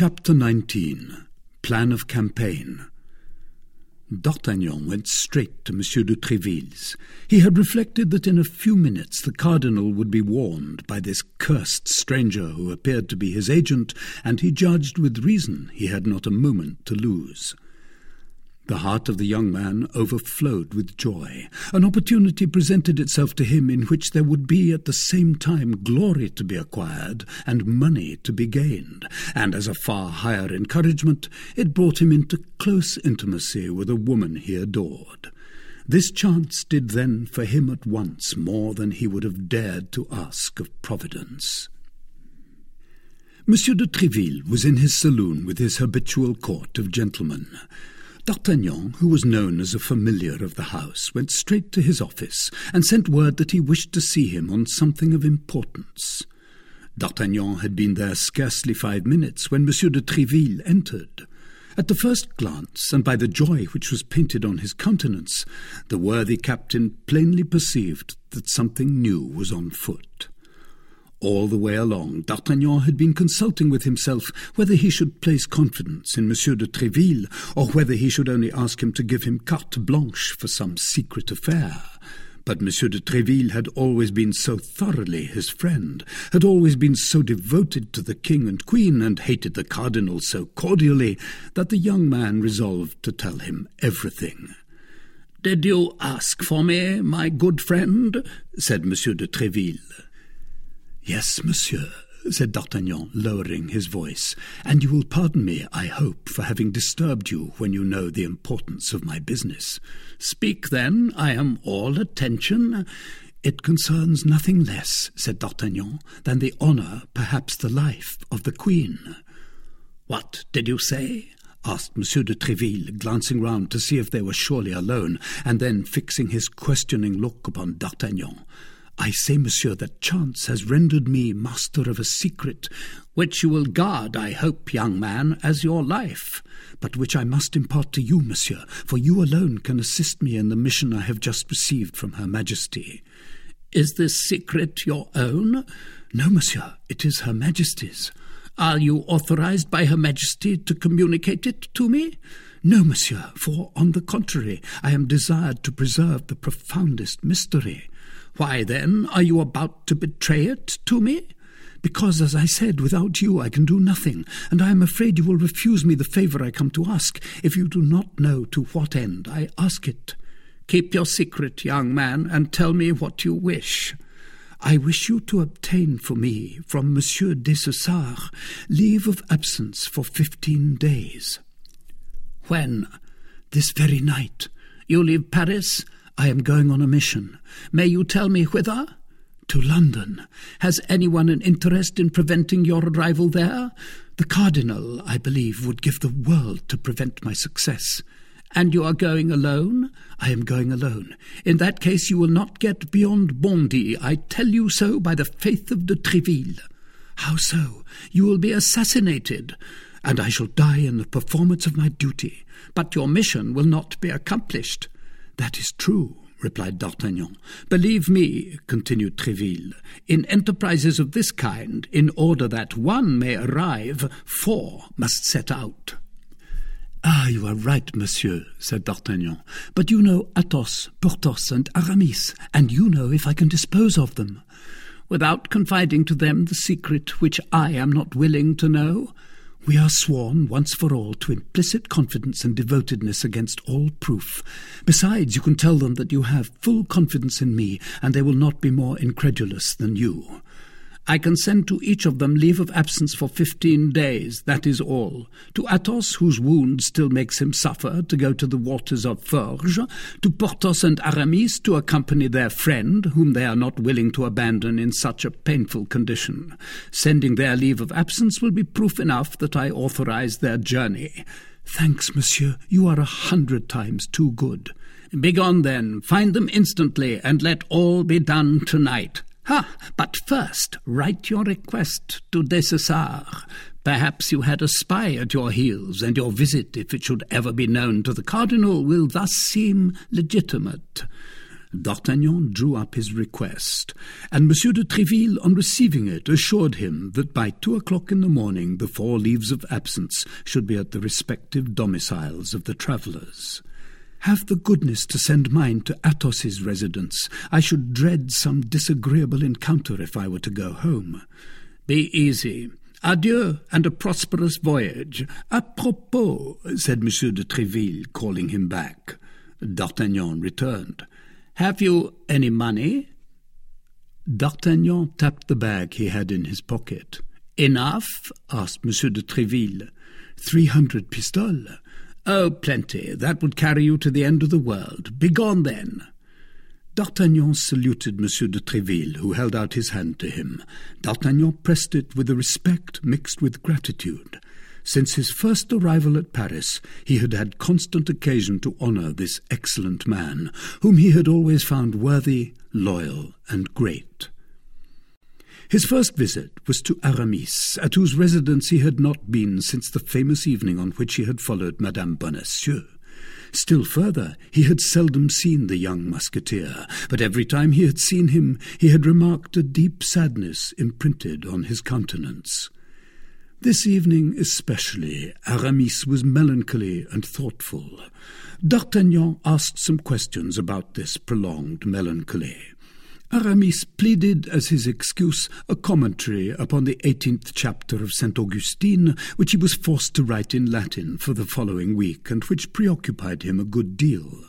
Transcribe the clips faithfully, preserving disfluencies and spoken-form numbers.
Chapter nineteen. Plan of Campaign. D'Artagnan went straight to Monsieur de Tréville's. He had reflected that in a few minutes the cardinal would be warned by this cursed stranger who appeared to be his agent, and he judged with reason he had not a moment to lose. The heart of the young man overflowed with joy. An opportunity presented itself to him in which there would be at the same time glory to be acquired and money to be gained, and as a far higher encouragement it brought him into close intimacy with a woman he adored. This chance did then for him at once more than he would have dared to ask of Providence. Monsieur de Tréville was in his saloon with his habitual court of gentlemen. D'Artagnan, who was known as a familiar of the house, went straight to his office and sent word that he wished to see him on something of importance. D'Artagnan had been there scarcely five minutes when Monsieur de Tréville entered. At the first glance, and by the joy which was painted on his countenance, the worthy captain plainly perceived that something new was on foot. All the way along, D'Artagnan had been consulting with himself whether he should place confidence in Monsieur de Tréville, or whether he should only ask him to give him carte blanche for some secret affair. But Monsieur de Tréville had always been so thoroughly his friend, had always been so devoted to the king and queen, and hated the cardinal so cordially, that the young man resolved to tell him everything. "Did you ask for me, my good friend?" said Monsieur de Tréville. "Yes, monsieur," said D'Artagnan, lowering his voice, "and you will pardon me, I hope, for having disturbed you when you know the importance of my business." "Speak, then, I am all attention." "It concerns nothing less," said D'Artagnan, "than the honour, perhaps the life, of the queen." "What did you say?" asked Monsieur de Tréville, glancing round to see if they were surely alone, and then fixing his questioning look upon D'Artagnan. "I say, monsieur, that chance has rendered me master of a secret, which you will guard, I hope, young man, as your life, but which I must impart to you, monsieur, for you alone can assist me in the mission I have just received from Her Majesty." "Is this secret your own?" "No, monsieur, it is Her Majesty's." "Are you authorized by Her Majesty to communicate it to me?" "No, monsieur, for, on the contrary, I am desired to preserve the profoundest mystery." "Why, then, are you about to betray it to me?" "Because, as I said, without you I can do nothing, and I am afraid you will refuse me the favour I come to ask, if you do not know to what end I ask it." "Keep your secret, young man, and tell me what you wish." "I wish you to obtain for me, from Monsieur Dessessart, leave of absence for fifteen days." "When?" "This very night." "You leave Paris?" "I am going on a mission." "May you tell me whither?" "To London." "Has anyone an interest in preventing your arrival there?" "The cardinal, I believe, would give the world to prevent my success." "And you are going alone?" "I am going alone." "In that case you will not get beyond Bondy. I tell you so by the faith of de Tréville." "How so?" "You will be assassinated." "And I shall die in the performance of my duty." "But your mission will not be accomplished." "That is true," replied D'Artagnan. "Believe me," continued Tréville, "in enterprises of this kind, in order that one may arrive, four must set out." "Ah, you are right, monsieur," said D'Artagnan. "But you know Athos, Porthos, and Aramis, and you know if I can dispose of them." "Without confiding to them the secret which I am not willing to know?" "We are sworn once for all to implicit confidence and devotedness against all proof. Besides, you can tell them that you have full confidence in me, and they will not be more incredulous than you." "I can send to each of them leave of absence for fifteen days, that is all. To Athos, whose wound still makes him suffer, to go to the waters of Forges, to Porthos and Aramis to accompany their friend, whom they are not willing to abandon in such a painful condition. Sending their leave of absence will be proof enough that I authorize their journey." "Thanks, monsieur, you are a hundred times too good." "Begone, then, find them instantly, and let all be done tonight. Ha! But first, write your request to Dessessart. Perhaps you had a spy at your heels, and your visit, if it should ever be known to the cardinal, will thus seem legitimate." D'Artagnan drew up his request, and Monsieur de Tréville, on receiving it, assured him that by two o'clock in the morning the four leaves of absence should be at the respective domiciles of the travellers. "Have the goodness to send mine to Athos's residence. I should dread some disagreeable encounter if I were to go home." "Be easy. Adieu, and a prosperous voyage. À propos," said Monsieur de Tréville, calling him back. D'Artagnan returned. "Have you any money?" D'Artagnan tapped the bag he had in his pocket. "Enough?" asked Monsieur de Tréville. Three hundred pistoles." "Oh, plenty. That would carry you to the end of the world. Begone, then." D'Artagnan saluted Monsieur de Tréville, who held out his hand to him. D'Artagnan pressed it with a respect mixed with gratitude. Since his first arrival at Paris, he had had constant occasion to honour this excellent man, whom he had always found worthy, loyal, and great. His first visit was to Aramis, at whose residence he had not been since the famous evening on which he had followed Madame Bonacieux. Still further, he had seldom seen the young musketeer, but every time he had seen him, he had remarked a deep sadness imprinted on his countenance. This evening especially, Aramis was melancholy and thoughtful. D'Artagnan asked some questions about this prolonged melancholy. Aramis pleaded as his excuse a commentary upon the eighteenth chapter of Saint Augustine, which he was forced to write in Latin for the following week, and which preoccupied him a good deal.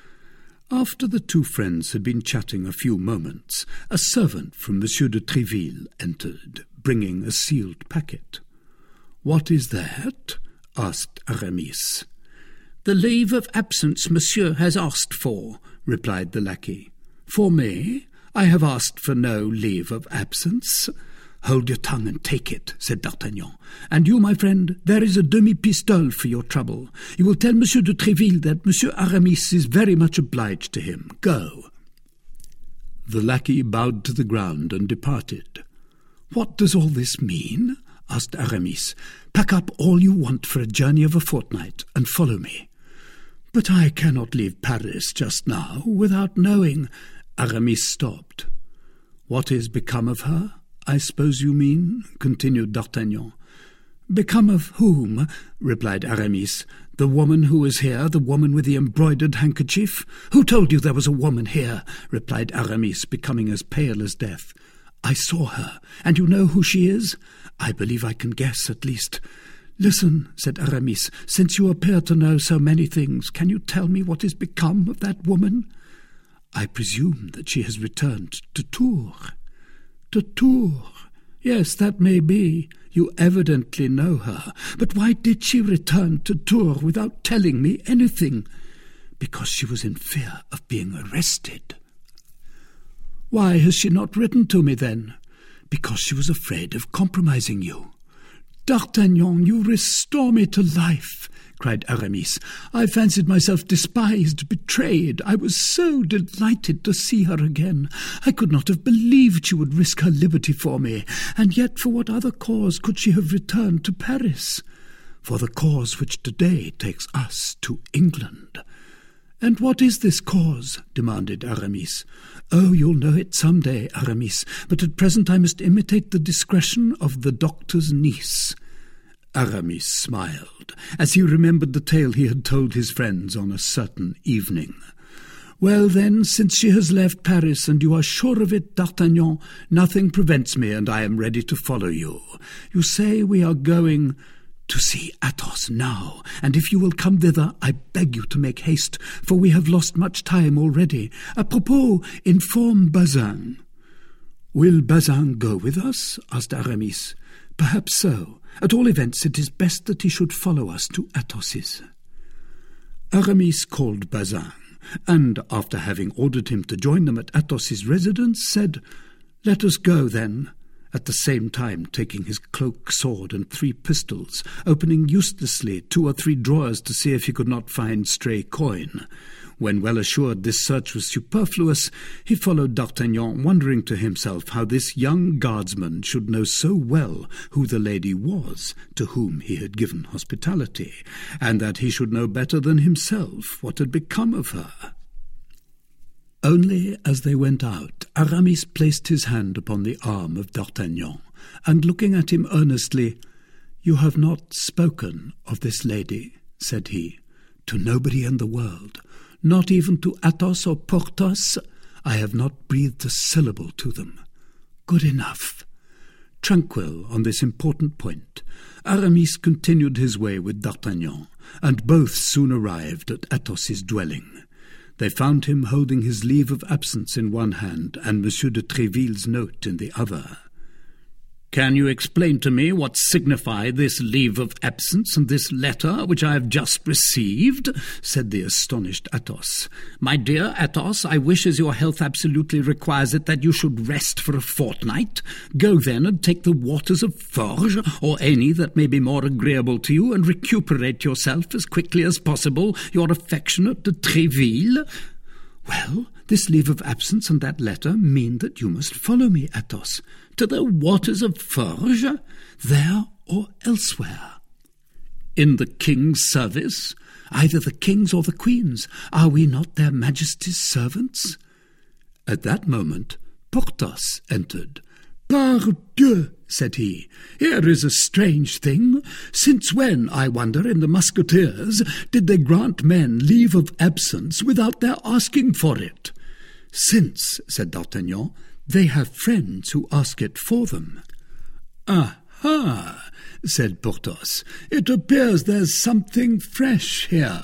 After the two friends had been chatting a few moments, a servant from Monsieur de Tréville entered, bringing a sealed packet. "What is that?" asked Aramis. "The leave of absence Monsieur has asked for," replied the lackey. "For me? I have asked for no leave of absence." "Hold your tongue and take it," said D'Artagnan. "And you, my friend, there is a demi-pistole for your trouble. You will tell Monsieur de Tréville that Monsieur Aramis is very much obliged to him. Go." The lackey bowed to the ground and departed. "What does all this mean?" asked Aramis. "Pack up all you want for a journey of a fortnight, and follow me." "But I cannot leave Paris just now without knowing—" Aramis stopped. "What is become of her, I suppose you mean?" continued D'Artagnan. "Become of whom?" replied Aramis. "The woman who is here, the woman with the embroidered handkerchief?" "Who told you there was a woman here?" replied Aramis, becoming as pale as death. "I saw her. And you know who she is?" "I believe I can guess, at least." "Listen," said Aramis, "since you appear to know so many things, can you tell me what is become of that woman?" "I presume that she has returned to Tours." "To Tours? Yes, that may be. You evidently know her. But why did she return to Tours without telling me anything?" "Because she was in fear of being arrested." "Why has she not written to me, then?" "Because she was afraid of compromising you." "D'Artagnan, you restore me to life," cried Aramis. "I fancied myself despised, betrayed. I was so delighted to see her again. I could not have believed she would risk her liberty for me. And yet for what other cause could she have returned to Paris?" "For the cause which today takes us to England." "And what is this cause?" demanded Aramis. "Oh, you'll know it some day, Aramis, but at present I must imitate the discretion of the doctor's niece." Aramis smiled, as he remembered the tale he had told his friends on a certain evening. "Well, then, since she has left Paris, and you are sure of it, D'Artagnan, nothing prevents me, and I am ready to follow you. You say we are going to see Athos now, and if you will come thither, I beg you to make haste, for we have lost much time already. À propos, inform Bazin." "Will Bazin go with us?" asked Aramis. "Perhaps so. At all events, it is best that he should follow us to Athos's." Aramis called Bazin, and, after having ordered him to join them at Athos's residence, said, "Let us go, then," at the same time taking his cloak, sword, and three pistols, opening uselessly two or three drawers to see if he could not find stray coin. When well assured this search was superfluous, he followed D'Artagnan, wondering to himself how this young guardsman should know so well who the lady was to whom he had given hospitality, and that he should know better than himself what had become of her. Only as they went out, Aramis placed his hand upon the arm of D'Artagnan, and looking at him earnestly, "You have not spoken of this lady," said he, "to nobody in the world, not even to Athos or Porthos. I have not breathed a syllable to them. Good enough." Tranquil on this important point, Aramis continued his way with D'Artagnan, and both soon arrived at Athos's dwelling. They found him holding his leave of absence in one hand and Monsieur de Tréville's note in the other. "Can you explain to me what signify this leave of absence and this letter which I have just received?" said the astonished Athos. "My dear Athos, I wish, as your health absolutely requires it, that you should rest for a fortnight. Go then and take the waters of Forges, or any that may be more agreeable to you, and recuperate yourself as quickly as possible. Your affectionate de Tréville." "Well, this leave of absence and that letter mean that you must follow me, Athos. To the waters of Forges, there or elsewhere." "In the king's service? Either the king's or the queen's. Are we not their majesties' servants?" At that moment Porthos entered. "Pardieu," said he, "here is a strange thing. Since when, I wonder, in the Musketeers, did they grant men leave of absence without their asking for it?" "Since," said D'Artagnan, "they have friends who ask it for them." "Aha," said Porthos, "it appears there's something fresh here."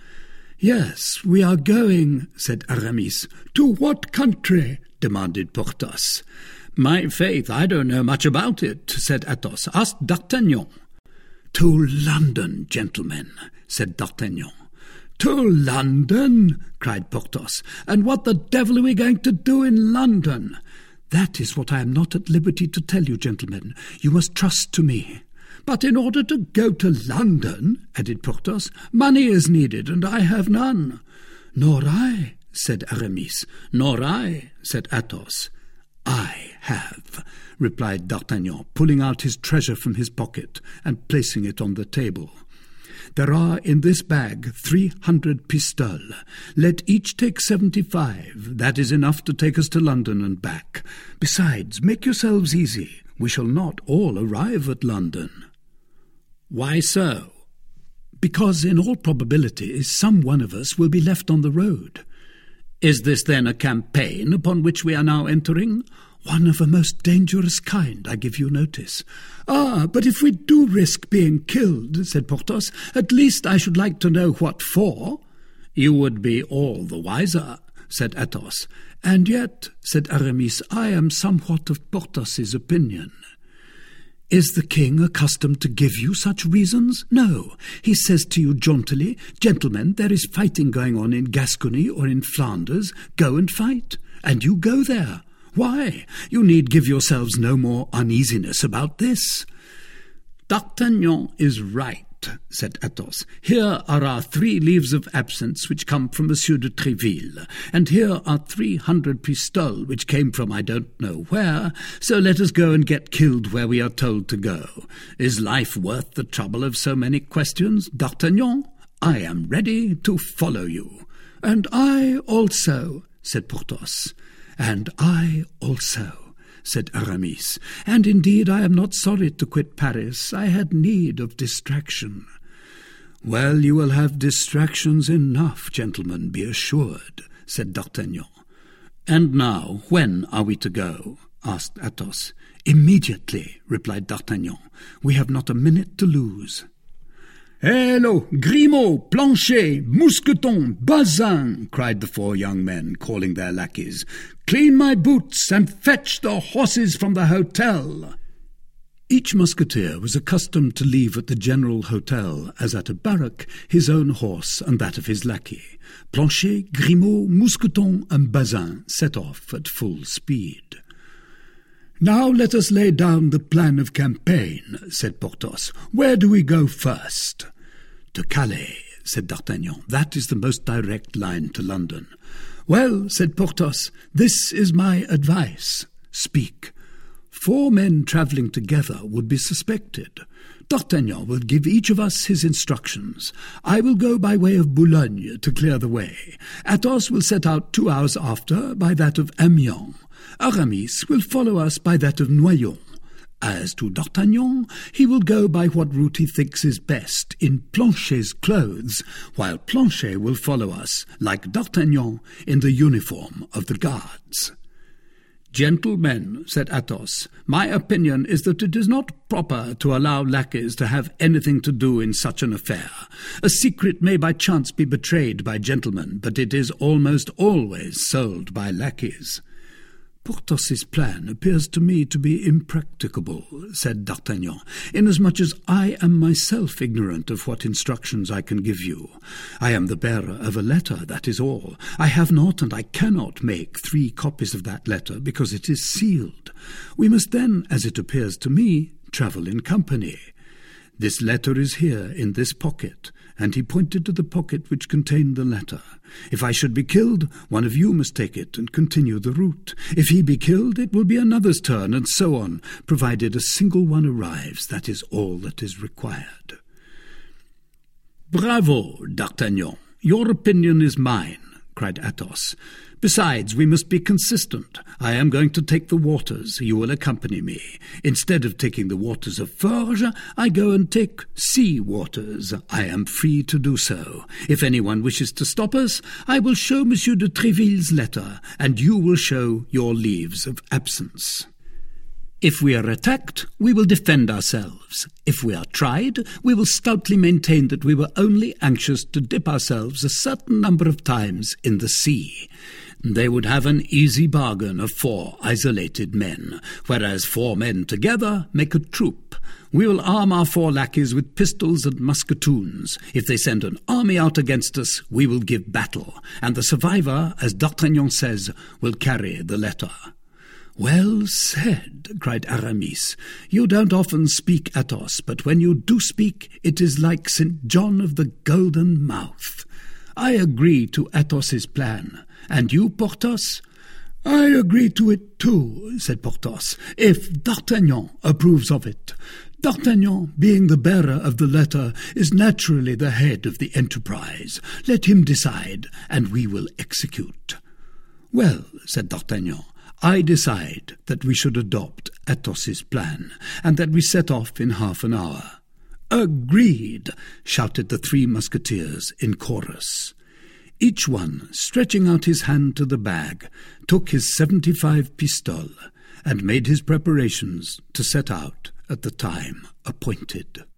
"Yes, we are going," said Aramis. "To what country?" demanded Porthos. "My faith, I don't know much about it," said Athos. "Ask D'Artagnan." "To London, gentlemen," said D'Artagnan. "To London?" cried Porthos. "And what the devil are we going to do in London?" "That is what I am not at liberty to tell you, gentlemen. You must trust to me." "But in order to go to London," added Porthos, "money is needed, and I have none." "Nor I," said Aramis. "Nor I," said Athos. "I have," replied D'Artagnan, pulling out his treasure from his pocket and placing it on the table. "There are in this bag three hundred pistoles. Let each take seventy-five. That is enough to take us to London and back. Besides, make yourselves easy. We shall not all arrive at London." "Why so?" "Because in all probability some one of us will be left on the road." "Is this then a campaign upon which we are now entering?" "One of a most dangerous kind, I give you notice." "Ah, but if we do risk being killed," said Porthos, "at least I should like to know what for." "You would be all the wiser," said Athos. "And yet," said Aramis, "I am somewhat of Porthos's opinion." "Is the king accustomed to give you such reasons? No. He says to you jauntily, 'Gentlemen, there is fighting going on in Gascony or in Flanders. Go and fight.' And you go there. Why? You need give yourselves no more uneasiness about this." "D'Artagnan is right," said Athos. "Here are our three leaves of absence which come from Monsieur de Tréville, and here are three hundred pistoles which came from I don't know where, so let us go and get killed where we are told to go. Is life worth the trouble of so many questions? D'Artagnan, I am ready to follow you." "And I also," said Porthos. "And I also," said Aramis. "And indeed I am not sorry to quit Paris. I had need of distraction." "Well, you will have distractions enough, gentlemen, be assured," said D'Artagnan. "And now, when are we to go?" asked Athos. "Immediately," replied D'Artagnan. "We have not a minute to lose." "Hello, Grimaud, Planchet, Mousqueton, Bazin," cried the four young men, calling their lackeys. "Clean my boots and fetch the horses from the hotel." Each musketeer was accustomed to leave at the general hotel, as at a barrack, his own horse and that of his lackey. Planchet, Grimaud, Mousqueton, and Bazin set off at full speed. "Now let us lay down the plan of campaign," said Porthos. "Where do we go first?" "To Calais," said D'Artagnan. "That is the most direct line to London." "Well," said Porthos, "this is my advice." "Speak." "Four men travelling together would be suspected. D'Artagnan will give each of us his instructions. I will go by way of Boulogne to clear the way. Athos will set out two hours after by that of Amiens. Aramis will follow us by that of Noyon. As to D'Artagnan, he will go by what route he thinks is best, in Planchet's clothes, while Planchet will follow us, like D'Artagnan, in the uniform of the guards. "Gentlemen," said Athos, "my opinion is that it is not proper to allow lackeys to have anything to do in such an affair. A secret may by chance be betrayed by gentlemen, but it is almost always sold by lackeys." "Porthos's plan appears to me to be impracticable," said D'Artagnan, "inasmuch as I am myself ignorant of what instructions I can give you. I am the bearer of a letter, that is all. I have not and I cannot make three copies of that letter, because it is sealed. We must then, as it appears to me, travel in company. This letter is here in this pocket," and he pointed to the pocket which contained the letter. "If I should be killed, one of you must take it and continue the route. If he be killed, it will be another's turn, and so on, provided a single one arrives. That is all that is required." "Bravo, D'Artagnan! Your opinion is mine," cried Athos. "Besides, we must be consistent. I am going to take the waters. You will accompany me. Instead of taking the waters of Forges, I go and take sea waters. I am free to do so. If anyone wishes to stop us, I will show Monsieur de Tréville's letter, and you will show your leaves of absence. If we are attacked, we will defend ourselves. If we are tried, we will stoutly maintain that we were only anxious to dip ourselves a certain number of times in the sea. They would have an easy bargain of four isolated men, whereas four men together make a troop. We will arm our four lackeys with pistols and musketoons. If they send an army out against us, we will give battle, and the survivor, as D'Artagnan says, will carry the letter." "Well said," cried Aramis. "You don't often speak, Athos, but when you do speak, it is like Saint John of the Golden Mouth. I agree to Athos's plan. And you, Porthos?" "I agree to it too," said Porthos, "if D'Artagnan approves of it. D'Artagnan, being the bearer of the letter, is naturally the head of the enterprise. Let him decide, and we will execute." "Well," said D'Artagnan, "I decide that we should adopt Athos's plan, and that we set off in half an hour." "Agreed!" shouted the three musketeers in chorus. Each one, stretching out his hand to the bag, took his seventy-five pistoles, and made his preparations to set out at the time appointed.